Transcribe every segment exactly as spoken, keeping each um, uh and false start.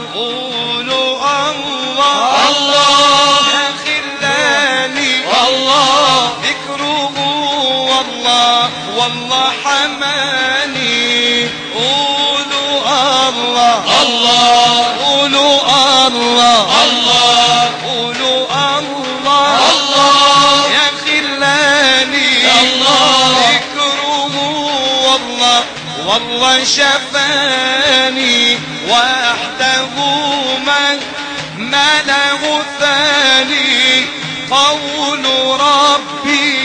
قولوا الله الله يا خلاني الله ذكره والله والله حماني قولوا الله الله قولوا الله الله قولوا الله الله يا خلاني الله ذكره والله والله شفاني وحده من ما له ثاني قول ربي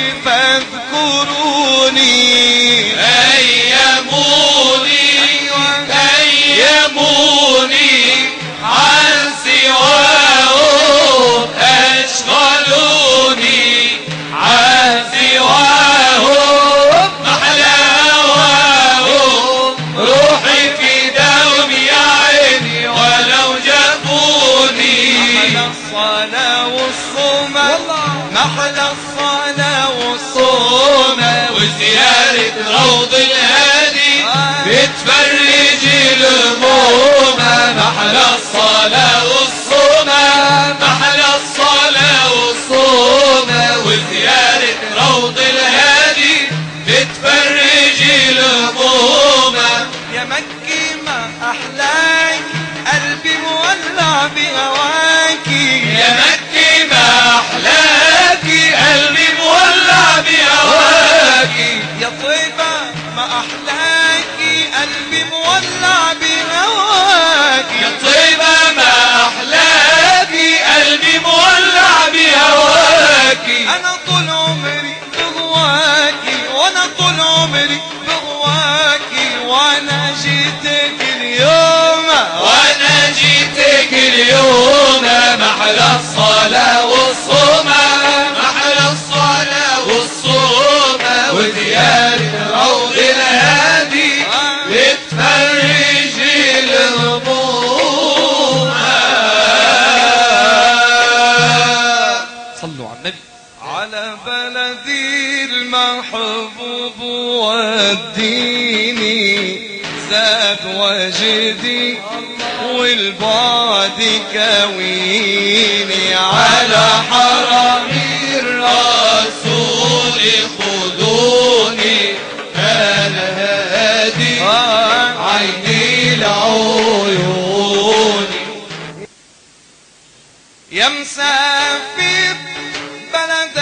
فاذكروني أيموني أيموني عن سواه أشغلوني عن سواه محلاواه روحي في دوم يا عيني ولو جابوني محلى الصلاة والصوم محلى الصلاة والصوم وزيارة روض الهادي بتفرج الهموم محلى الصلاة والصوم محلى الصلاة والصوم وزيارة روض الهادي بتفرج الهموم يا مكي ما أحلاك قلبي مولع بهواكي يا مكي ما أحلاكي قلبي مولع بهواكي يا طيبة ما أحلاكي قلبي مولع بهواكي يا طيبة ما أحلاكي قلبي مولع بهواكي أنا طول عمري بغواكي وأنا طول عمري بغواكي وأنا جيتك اليوم وانا جيتك اليوم محلى الصلاة والصوم محلى الصلاة والصوم وديارة روض الهادي بتفرج الهموم صلوا على النبي على بلدي المحبوب والديني زاد وجدي والبعد كويني على حرم الرسول خذوني أنا هادي عيني العيون يا مسافر بلد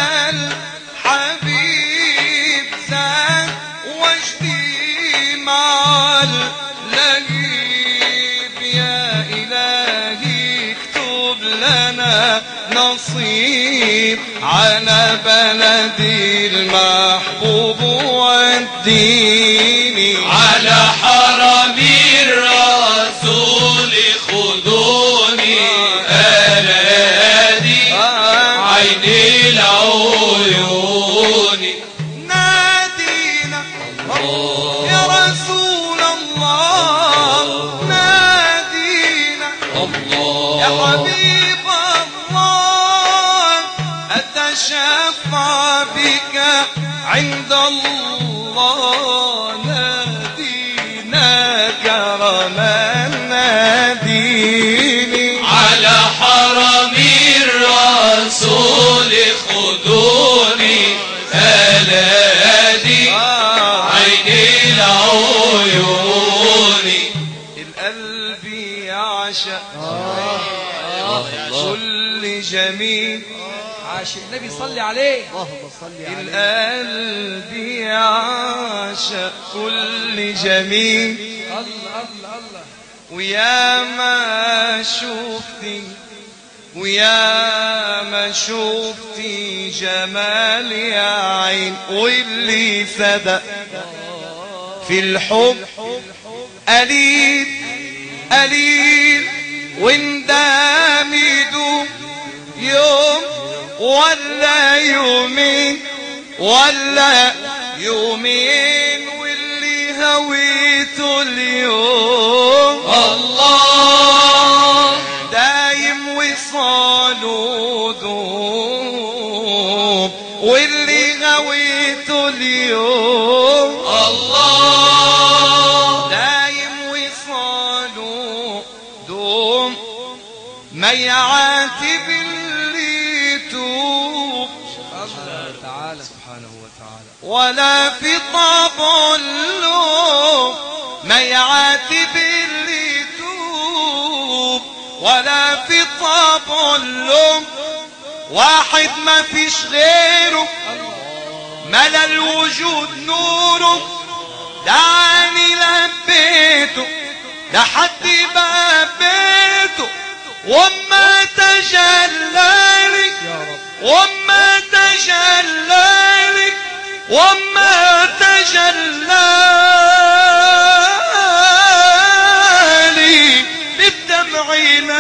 الحبيب زاد وجدي مع اللهيب يا إلهي اكتب لنا نصيب على بلدي المحبوب والديني على حرم الرسول خذوني أنا هادي عيني العيون نادينا يا رسول الله نادينا يا حبيب الله أتشفع بك عند الله نادينا كرما ناديني على حرم الرسول خذوني ألادي عيني العيون القلب يعشق كل جميل عاشق النبي صلي عليه اللهم صل عليه. القلب يعشق كل جميل الله الله الله ويا ما شفتي ويا ما شفتي جمال يا عين واللي صدق في الحب قليل قليل واندمدوا يوم ولا يومين ولا يومين واللي هويته اليوم الله دايم وصاله دوم واللي هويته اليوم الله دايم وصاله دوم ما يعاتب اللي توب الله تعالى سبحانه وتعالى، ولا في طبع اللوم ما يعاتب اللي توب ولا في طبع اللوم. واحد ما فيش غيره ملا الوجود نوره، دعاني لبيته لحد باب بيته، وما تجلالي وما تجلالي وما تجلالي بالدمع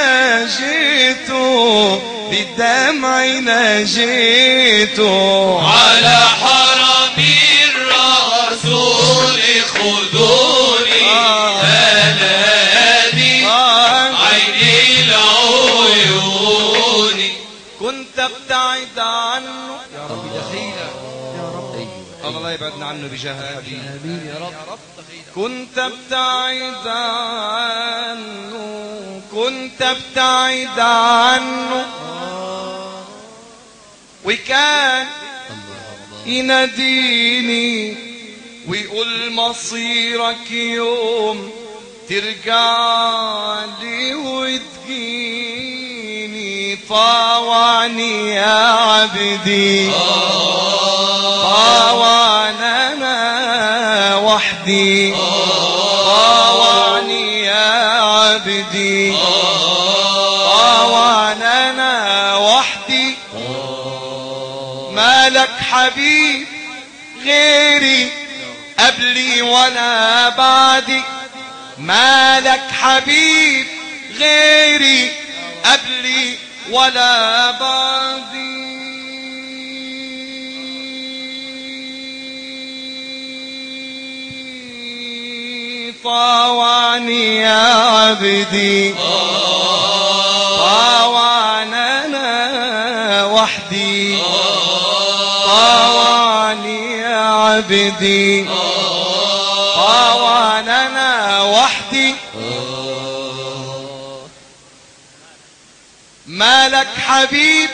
ناجيته بالدمع ناجيته. على حرم الرسول خذوني أنادي عيني العيون. كنت ابتعد عنه يا رب دخيلة يا رب، الله لا يبعدنا عنه بجهادي. آمين يا رب. كنت ابتعد عنه كنت ابتعد عنه وكان يناديني ويقول مصيرك يوم ترجع لي وتجيني. طاوعني يا عبدي طاوعني انا وحدي، طاوعني يا عبدي طاوعني انا وحدي. مالك حبيب غيري قبلي ولا بعدي، مالك حبيب غيري قبلي ولا بعدي. طاوعني يا عبدي طاوعني انا وحدي، طاوعني يا عبدي طاوعني انا وحدي. مالك حبيب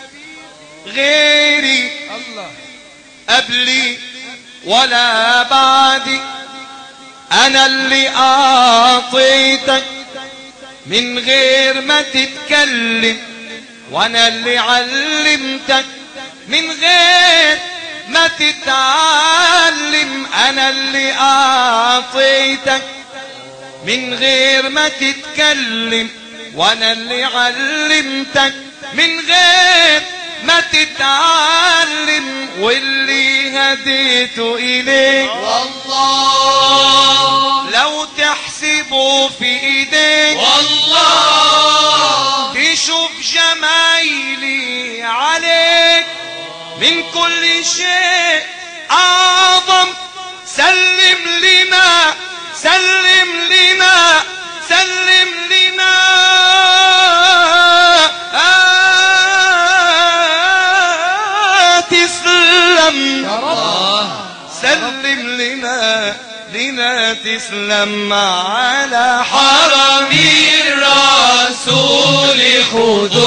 غيري الله قبلي ولا بعدي، انا اللي اعطيتك من غير ما تتكلم، وانا اللي علمتك من غير ما تتعلم. انا اللي اعطيتك من غير ما تتكلم، وانا اللي علمتك من غير ما تتعلم. واللي هديته اليك والله لو تحسبه في ايديك والله تشوف جمايلي عليك من كل شيء اعظم. سلم لنا سلم لنا سلم لنا آه تسلم يا رب، سلم لنا لنا تسلم على حرم الرسول خذوني